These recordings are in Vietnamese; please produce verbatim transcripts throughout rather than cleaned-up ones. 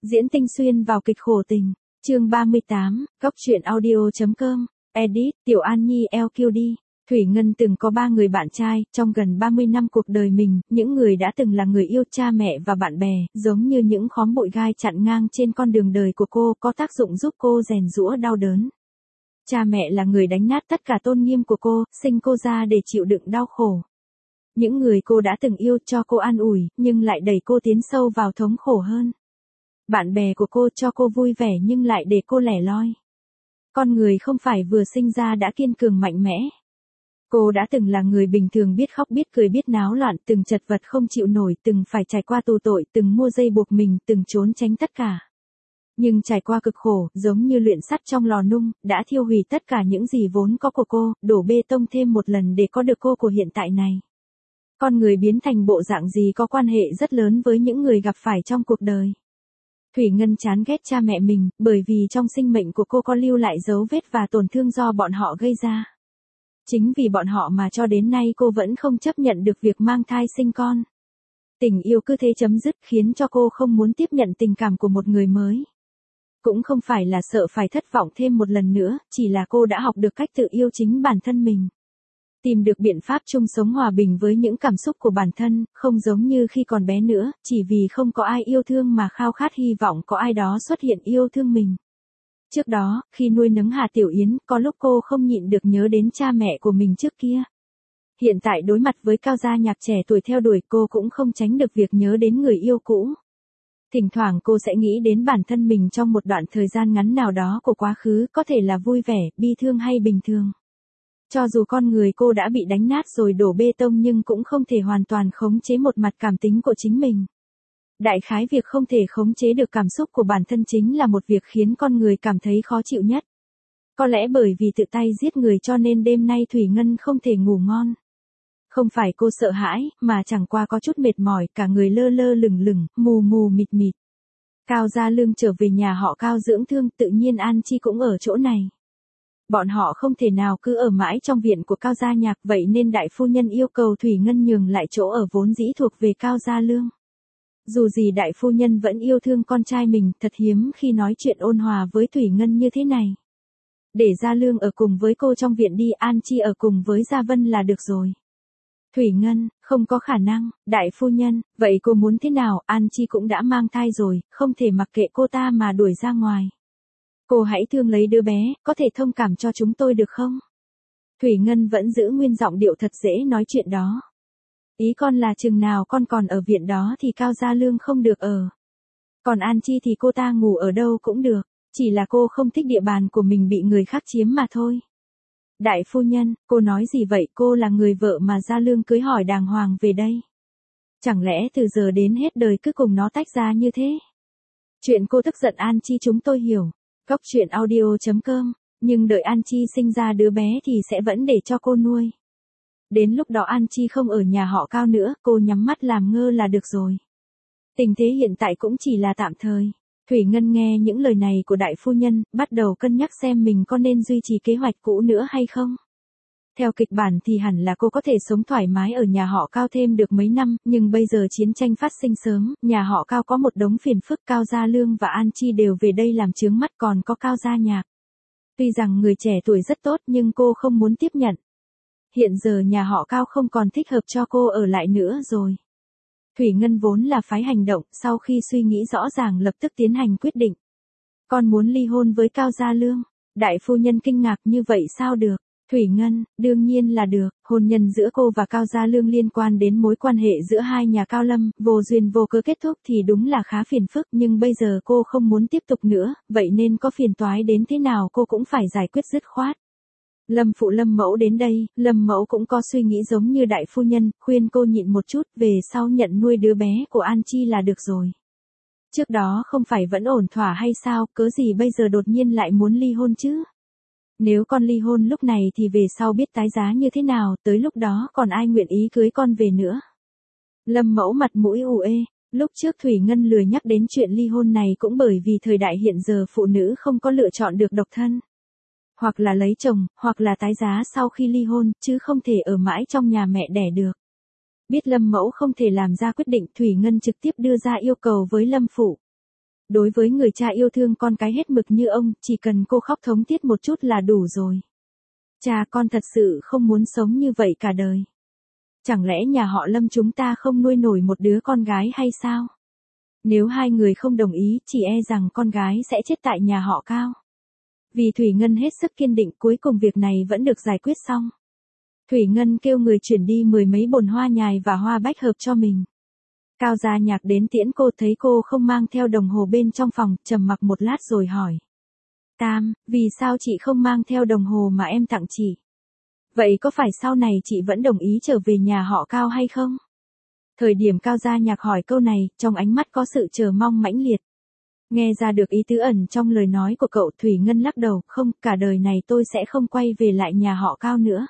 Diễn tinh xuyên vào kịch khổ tình. Chương ba mươi tám, góc truyện audio.com, edit, Tiểu An Nhi eo kiêu đi. Thủy Ngân từng có ba người bạn trai, trong gần ba mươi năm cuộc đời mình, những người đã từng là người yêu, cha mẹ và bạn bè, giống như những khóm bụi gai chặn ngang trên con đường đời của cô, có tác dụng giúp cô rèn giũa đau đớn. Cha mẹ là người đánh nát tất cả tôn nghiêm của cô, sinh cô ra để chịu đựng đau khổ. Những người cô đã từng yêu cho cô an ủi, nhưng lại đẩy cô tiến sâu vào thống khổ hơn. Bạn bè của cô cho cô vui vẻ nhưng lại để cô lẻ loi. Con người không phải vừa sinh ra đã kiên cường mạnh mẽ. Cô đã từng là người bình thường, biết khóc biết cười biết náo loạn, từng chật vật không chịu nổi, từng phải trải qua tù tội, từng mua dây buộc mình, từng trốn tránh tất cả. Nhưng trải qua cực khổ, giống như luyện sắt trong lò nung, đã thiêu hủy tất cả những gì vốn có của cô, đổ bê tông thêm một lần để có được cô của hiện tại này. Con người biến thành bộ dạng gì có quan hệ rất lớn với những người gặp phải trong cuộc đời. Thủy Ngân chán ghét cha mẹ mình, bởi vì trong sinh mệnh của cô có lưu lại dấu vết và tổn thương do bọn họ gây ra. Chính vì bọn họ mà cho đến nay cô vẫn không chấp nhận được việc mang thai sinh con. Tình yêu cứ thế chấm dứt khiến cho cô không muốn tiếp nhận tình cảm của một người mới. Cũng không phải là sợ phải thất vọng thêm một lần nữa, chỉ là cô đã học được cách tự yêu chính bản thân mình. Tìm được biện pháp chung sống hòa bình với những cảm xúc của bản thân, không giống như khi còn bé nữa, chỉ vì không có ai yêu thương mà khao khát hy vọng có ai đó xuất hiện yêu thương mình. Trước đó, khi nuôi nấng Hà Tiểu Yến, có lúc cô không nhịn được nhớ đến cha mẹ của mình trước kia. Hiện tại đối mặt với Cao Gia Nhạc trẻ tuổi theo đuổi, cô cũng không tránh được việc nhớ đến người yêu cũ. Thỉnh thoảng cô sẽ nghĩ đến bản thân mình trong một đoạn thời gian ngắn nào đó của quá khứ, có thể là vui vẻ, bi thương hay bình thường. Cho dù con người cô đã bị đánh nát rồi đổ bê tông nhưng cũng không thể hoàn toàn khống chế một mặt cảm tính của chính mình. Đại khái việc không thể khống chế được cảm xúc của bản thân chính là một việc khiến con người cảm thấy khó chịu nhất. Có lẽ bởi vì tự tay giết người cho nên đêm nay Thủy Ngân không thể ngủ ngon. Không phải cô sợ hãi, mà chẳng qua có chút mệt mỏi, cả người lơ lơ lửng lửng, mù mù mịt mịt. Cao Gia Lương trở về nhà họ Cao dưỡng thương, tự nhiên An Chi cũng ở chỗ này. Bọn họ không thể nào cứ ở mãi trong viện của Cao Gia Nhạc, vậy nên đại phu nhân yêu cầu Thủy Ngân nhường lại chỗ ở vốn dĩ thuộc về Cao Gia Lương. Dù gì đại phu nhân vẫn yêu thương con trai mình, thật hiếm khi nói chuyện ôn hòa với Thủy Ngân như thế này. Để Gia Lương ở cùng với cô trong viện đi, An Chi ở cùng với Gia Vân là được rồi. Thủy Ngân, không có khả năng, đại phu nhân, vậy cô muốn thế nào? An Chi cũng đã mang thai rồi, không thể mặc kệ cô ta mà đuổi ra ngoài. Cô hãy thương lấy đứa bé, có thể thông cảm cho chúng tôi được không? Thủy Ngân vẫn giữ nguyên giọng điệu thật dễ nói chuyện đó. Ý con là chừng nào con còn ở viện đó thì Cao Gia Lương không được ở. Còn An Chi thì cô ta ngủ ở đâu cũng được, chỉ là cô không thích địa bàn của mình bị người khác chiếm mà thôi. Đại phu nhân, cô nói gì vậy? Cô là người vợ mà Gia Lương cưới hỏi đàng hoàng về đây. Chẳng lẽ từ giờ đến hết đời cứ cùng nó tách ra như thế? Chuyện cô tức giận An Chi chúng tôi hiểu. Góc truyện audio.com, nhưng đợi An Chi sinh ra đứa bé thì sẽ vẫn để cho cô nuôi. Đến lúc đó An Chi không ở nhà họ Cao nữa, cô nhắm mắt làm ngơ là được rồi. Tình thế hiện tại cũng chỉ là tạm thời. Thủy Ngân nghe những lời này của đại phu nhân, bắt đầu cân nhắc xem mình có nên duy trì kế hoạch cũ nữa hay không. Theo kịch bản thì hẳn là cô có thể sống thoải mái ở nhà họ Cao thêm được mấy năm, nhưng bây giờ chiến tranh phát sinh sớm, nhà họ Cao có một đống phiền phức, Cao Gia Lương và An Chi đều về đây làm chướng mắt, còn có Cao Gia Nhạc. Tuy rằng người trẻ tuổi rất tốt nhưng cô không muốn tiếp nhận. Hiện giờ nhà họ Cao không còn thích hợp cho cô ở lại nữa rồi. Thủy Ngân vốn là phái hành động, sau khi suy nghĩ rõ ràng lập tức tiến hành quyết định. Con muốn ly hôn với Cao Gia Lương. Đại phu nhân kinh ngạc, như vậy sao được? Thủy Ngân, đương nhiên là được, hôn nhân giữa cô và Cao Gia Lương liên quan đến mối quan hệ giữa hai nhà Cao Lâm, vô duyên vô cớ kết thúc thì đúng là khá phiền phức, nhưng bây giờ cô không muốn tiếp tục nữa, vậy nên có phiền toái đến thế nào cô cũng phải giải quyết dứt khoát. Lâm phụ Lâm mẫu đến đây, Lâm mẫu cũng có suy nghĩ giống như đại phu nhân, khuyên cô nhịn một chút, về sau nhận nuôi đứa bé của An Chi là được rồi. Trước đó không phải vẫn ổn thỏa hay sao, cớ gì bây giờ đột nhiên lại muốn ly hôn chứ? Nếu con ly hôn lúc này thì về sau biết tái giá như thế nào, tới lúc đó còn ai nguyện ý cưới con về nữa. Lâm mẫu mặt mũi ù ê, lúc trước Thủy Ngân lười nhắc đến chuyện ly hôn này cũng bởi vì thời đại hiện giờ phụ nữ không có lựa chọn được độc thân. Hoặc là lấy chồng, hoặc là tái giá sau khi ly hôn, chứ không thể ở mãi trong nhà mẹ đẻ được. Biết Lâm mẫu không thể làm ra quyết định, Thủy Ngân trực tiếp đưa ra yêu cầu với Lâm phụ. Đối với người cha yêu thương con cái hết mực như ông, chỉ cần cô khóc thống tiết một chút là đủ rồi. Cha, con thật sự không muốn sống như vậy cả đời. Chẳng lẽ nhà họ Lâm chúng ta không nuôi nổi một đứa con gái hay sao? Nếu hai người không đồng ý, chỉ e rằng con gái sẽ chết tại nhà họ Cao. Vì Thủy Ngân hết sức kiên định, cuối cùng việc này vẫn được giải quyết xong. Thủy Ngân kêu người chuyển đi mười mấy bồn hoa nhài và hoa bách hợp cho mình. Cao Gia Nhạc đến tiễn cô, thấy cô không mang theo đồng hồ bên trong phòng, trầm mặc một lát rồi hỏi. Tam, vì sao chị không mang theo đồng hồ mà em tặng chị? Vậy có phải sau này chị vẫn đồng ý trở về nhà họ Cao hay không? Thời điểm Cao Gia Nhạc hỏi câu này, trong ánh mắt có sự chờ mong mãnh liệt. Nghe ra được ý tứ ẩn trong lời nói của cậu, Thủy Ngân lắc đầu, không, cả đời này tôi sẽ không quay về lại nhà họ Cao nữa.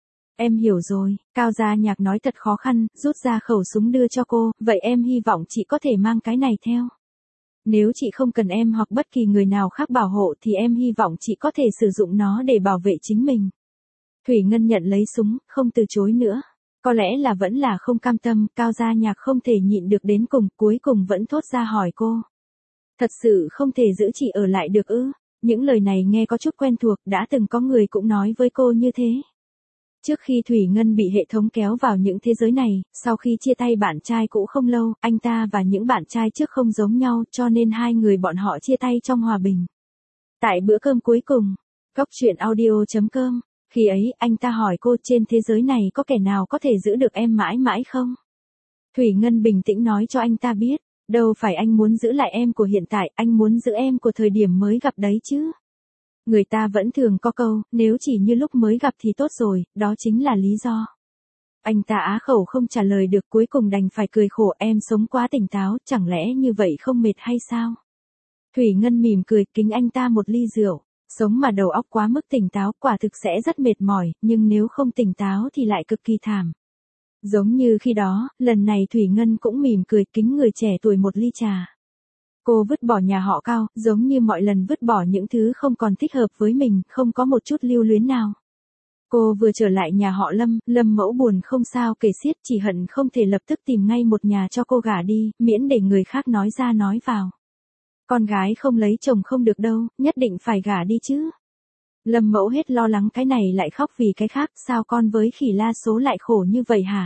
Em hiểu rồi, Cao Gia Nhạc nói thật khó khăn, rút ra khẩu súng đưa cho cô, vậy em hy vọng chị có thể mang cái này theo. Nếu chị không cần em hoặc bất kỳ người nào khác bảo hộ thì em hy vọng chị có thể sử dụng nó để bảo vệ chính mình. Thủy Ngân nhận lấy súng, không từ chối nữa. Có lẽ là vẫn là không cam tâm, Cao Gia Nhạc không thể nhịn được đến cùng, cuối cùng vẫn thốt ra hỏi cô. Thật sự không thể giữ chị ở lại được ư? Những lời này nghe có chút quen thuộc, đã từng có người cũng nói với cô như thế. Trước khi Thủy Ngân bị hệ thống kéo vào những thế giới này, sau khi chia tay bạn trai cũ không lâu, anh ta và những bạn trai trước không giống nhau, cho nên hai người bọn họ chia tay trong hòa bình. Tại bữa cơm cuối cùng, Góc Chuyện Audio chấm com, khi ấy anh ta hỏi cô, trên thế giới này có kẻ nào có thể giữ được em mãi mãi không? Thủy Ngân bình tĩnh nói cho anh ta biết, đâu phải anh muốn giữ lại em của hiện tại, anh muốn giữ em của thời điểm mới gặp đấy chứ. Người ta vẫn thường có câu, nếu chỉ như lúc mới gặp thì tốt rồi, đó chính là lý do. Anh ta á khẩu không trả lời được, cuối cùng đành phải cười khổ, em sống quá tỉnh táo, chẳng lẽ như vậy không mệt hay sao? Thủy Ngân mỉm cười, kính anh ta một ly rượu, sống mà đầu óc quá mức tỉnh táo quả thực sẽ rất mệt mỏi, nhưng nếu không tỉnh táo thì lại cực kỳ thảm. Giống như khi đó, lần này Thủy Ngân cũng mỉm cười kính người trẻ tuổi một ly trà. Cô vứt bỏ nhà họ Cao, giống như mọi lần vứt bỏ những thứ không còn thích hợp với mình, không có một chút lưu luyến nào. Cô vừa trở lại nhà họ Lâm, Lâm Mẫu buồn không sao kể xiết, chỉ hận không thể lập tức tìm ngay một nhà cho cô gả đi, miễn để người khác nói ra nói vào. Con gái không lấy chồng không được đâu, nhất định phải gả đi chứ. Lâm Mẫu hết lo lắng cái này lại khóc vì cái khác, sao con với Khỉ La số lại khổ như vậy hả?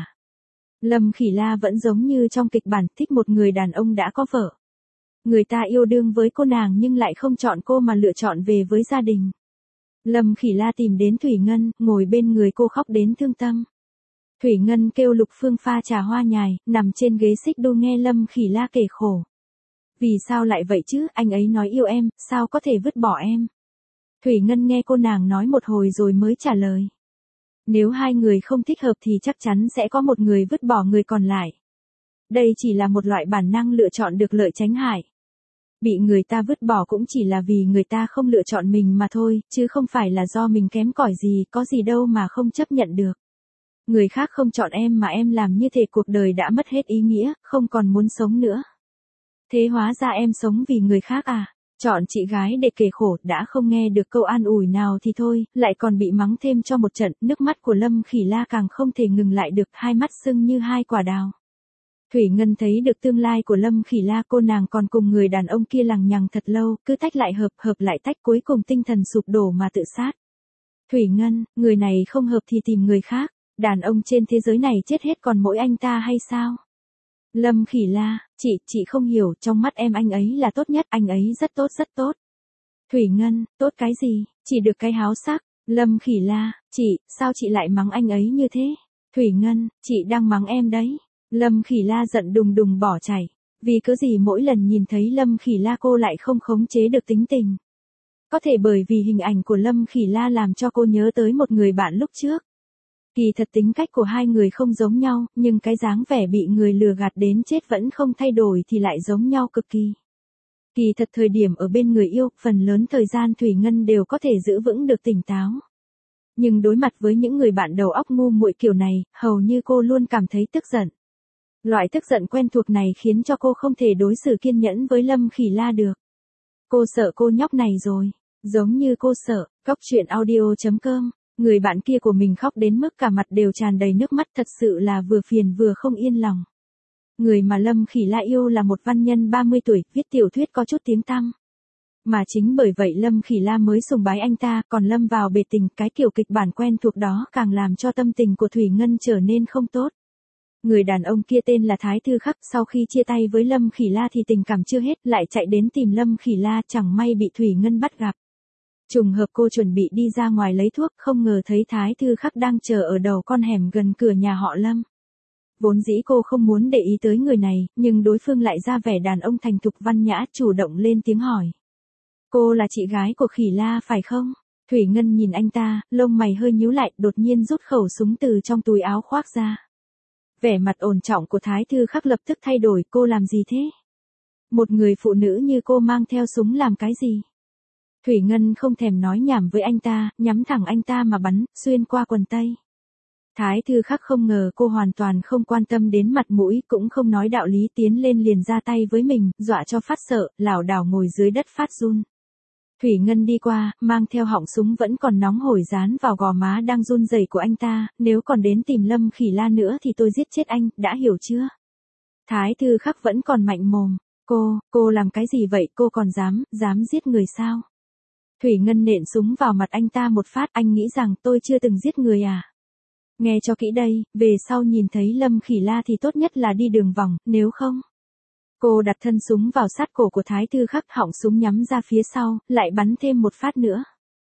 Lâm Khỉ La vẫn giống như trong kịch bản, thích một người đàn ông đã có vợ. Người ta yêu đương với cô nàng nhưng lại không chọn cô mà lựa chọn về với gia đình. Lâm Khỉ La tìm đến Thủy Ngân, ngồi bên người cô khóc đến thương tâm. Thủy Ngân kêu Lục Phương pha trà hoa nhài, nằm trên ghế xích đu nghe Lâm Khỉ La kể khổ. Vì sao lại vậy chứ, anh ấy nói yêu em, sao có thể vứt bỏ em? Thủy Ngân nghe cô nàng nói một hồi rồi mới trả lời. Nếu hai người không thích hợp thì chắc chắn sẽ có một người vứt bỏ người còn lại. Đây chỉ là một loại bản năng lựa chọn được lợi tránh hại. Bị người ta vứt bỏ cũng chỉ là vì người ta không lựa chọn mình mà thôi, chứ không phải là do mình kém cỏi gì, có gì đâu mà không chấp nhận được. Người khác không chọn em mà em làm như thế cuộc đời đã mất hết ý nghĩa, không còn muốn sống nữa. Thế hóa ra em sống vì người khác à? Chọn chị gái để kể khổ, đã không nghe được câu an ủi nào thì thôi, lại còn bị mắng thêm cho một trận, nước mắt của Lâm Khỉ La càng không thể ngừng lại được, hai mắt sưng như hai quả đào. Thủy Ngân thấy được tương lai của Lâm Khỉ La, cô nàng còn cùng người đàn ông kia lằng nhằng thật lâu, cứ tách lại hợp, hợp lại tách, cuối cùng tinh thần sụp đổ mà tự sát. Thủy Ngân, người này không hợp thì tìm người khác, đàn ông trên thế giới này chết hết còn mỗi anh ta hay sao? Lâm Khỉ La, chị, chị không hiểu, trong mắt em anh ấy là tốt nhất, anh ấy rất tốt rất tốt. Thủy Ngân, tốt cái gì, chỉ được cái háo sắc. Lâm Khỉ La, chị, sao chị lại mắng anh ấy như thế? Thủy Ngân, chị đang mắng em đấy. Lâm Khỉ La giận đùng đùng bỏ chạy. Vì cớ gì mỗi lần nhìn thấy Lâm Khỉ La cô lại không khống chế được tính tình. Có thể bởi vì hình ảnh của Lâm Khỉ La làm cho cô nhớ tới một người bạn lúc trước. Kỳ thật tính cách của hai người không giống nhau, nhưng cái dáng vẻ bị người lừa gạt đến chết vẫn không thay đổi thì lại giống nhau cực kỳ. Kỳ thật thời điểm ở bên người yêu, phần lớn thời gian Thủy Ngân đều có thể giữ vững được tỉnh táo. Nhưng đối mặt với những người bạn đầu óc ngu muội kiểu này, hầu như cô luôn cảm thấy tức giận. Loại tức giận quen thuộc này khiến cho cô không thể đối xử kiên nhẫn với Lâm Khỉ La được. Cô sợ cô nhóc này rồi, giống như cô sợ. Góc Chuyện Audio chấm com, người bạn kia của mình khóc đến mức cả mặt đều tràn đầy nước mắt, thật sự là vừa phiền vừa không yên lòng. Người mà Lâm Khỉ La yêu là một văn nhân ba mươi tuổi, viết tiểu thuyết có chút tiếng tăm. Mà chính bởi vậy Lâm Khỉ La mới sùng bái anh ta, còn lâm vào bể tình, cái kiểu kịch bản quen thuộc đó càng làm cho tâm tình của Thủy Ngân trở nên không tốt. Người đàn ông kia tên là Thái Thư Khắc, sau khi chia tay với Lâm Khỉ La thì tình cảm chưa hết, lại chạy đến tìm Lâm Khỉ La, chẳng may bị Thủy Ngân bắt gặp. Trùng hợp cô chuẩn bị đi ra ngoài lấy thuốc, không ngờ thấy Thái Thư Khắc đang chờ ở đầu con hẻm gần cửa nhà họ Lâm. Vốn dĩ cô không muốn để ý tới người này, nhưng đối phương lại ra vẻ đàn ông thành thục văn nhã, chủ động lên tiếng hỏi. Cô là chị gái của Khỉ La phải không? Thủy Ngân nhìn anh ta, lông mày hơi nhíu lại, đột nhiên rút khẩu súng từ trong túi áo khoác ra. Vẻ mặt ổn trọng của Thái Thư Khắc lập tức thay đổi, cô làm gì thế? Một người phụ nữ như cô mang theo súng làm cái gì? Thủy Ngân không thèm nói nhảm với anh ta, nhắm thẳng anh ta mà bắn, xuyên qua quần tây. Thái Thư Khắc không ngờ cô hoàn toàn không quan tâm đến mặt mũi, cũng không nói đạo lý, tiến lên liền ra tay với mình, dọa cho phát sợ, lảo đảo ngồi dưới đất phát run. Thủy Ngân đi qua, mang theo họng súng vẫn còn nóng hổi dán vào gò má đang run rẩy của anh ta, nếu còn đến tìm Lâm Khỉ La nữa thì tôi giết chết anh, đã hiểu chưa? Thái Thư Khắc vẫn còn mạnh mồm, cô, cô làm cái gì vậy, cô còn dám, dám giết người sao? Thủy Ngân nện súng vào mặt anh ta một phát, anh nghĩ rằng tôi chưa từng giết người à? Nghe cho kỹ đây, về sau nhìn thấy Lâm Khỉ La thì tốt nhất là đi đường vòng, nếu không. Cô đặt thân súng vào sát cổ của Thái Thư Khắc, họng súng nhắm ra phía sau, lại bắn thêm một phát nữa.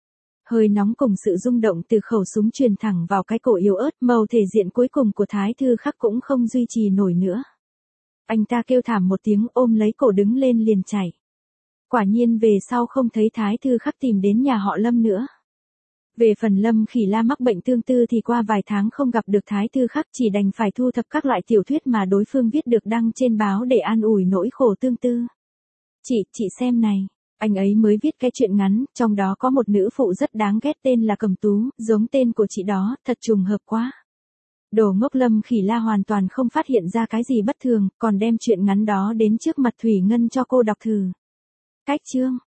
Hơi nóng cùng sự rung động từ khẩu súng truyền thẳng vào cái cổ yếu ớt, màu thể diện cuối cùng của Thái Thư Khắc cũng không duy trì nổi nữa. Anh ta kêu thảm một tiếng, ôm lấy cổ đứng lên liền chạy. Quả nhiên về sau không thấy Thái Thư Khắc tìm đến nhà họ Lâm nữa. Về phần Lâm Khỉ La mắc bệnh tương tư thì qua vài tháng không gặp được Thái Thư Khắc, chỉ đành phải thu thập các loại tiểu thuyết mà đối phương viết được đăng trên báo để an ủi nỗi khổ tương tư. Chị, chị xem này, anh ấy mới viết cái chuyện ngắn, trong đó có một nữ phụ rất đáng ghét tên là Cẩm Tú, giống tên của chị đó, thật trùng hợp quá. Đồ ngốc. Lâm Khỉ La hoàn toàn không phát hiện ra cái gì bất thường, còn đem chuyện ngắn đó đến trước mặt Thủy Ngân cho cô đọc thử. Cách chương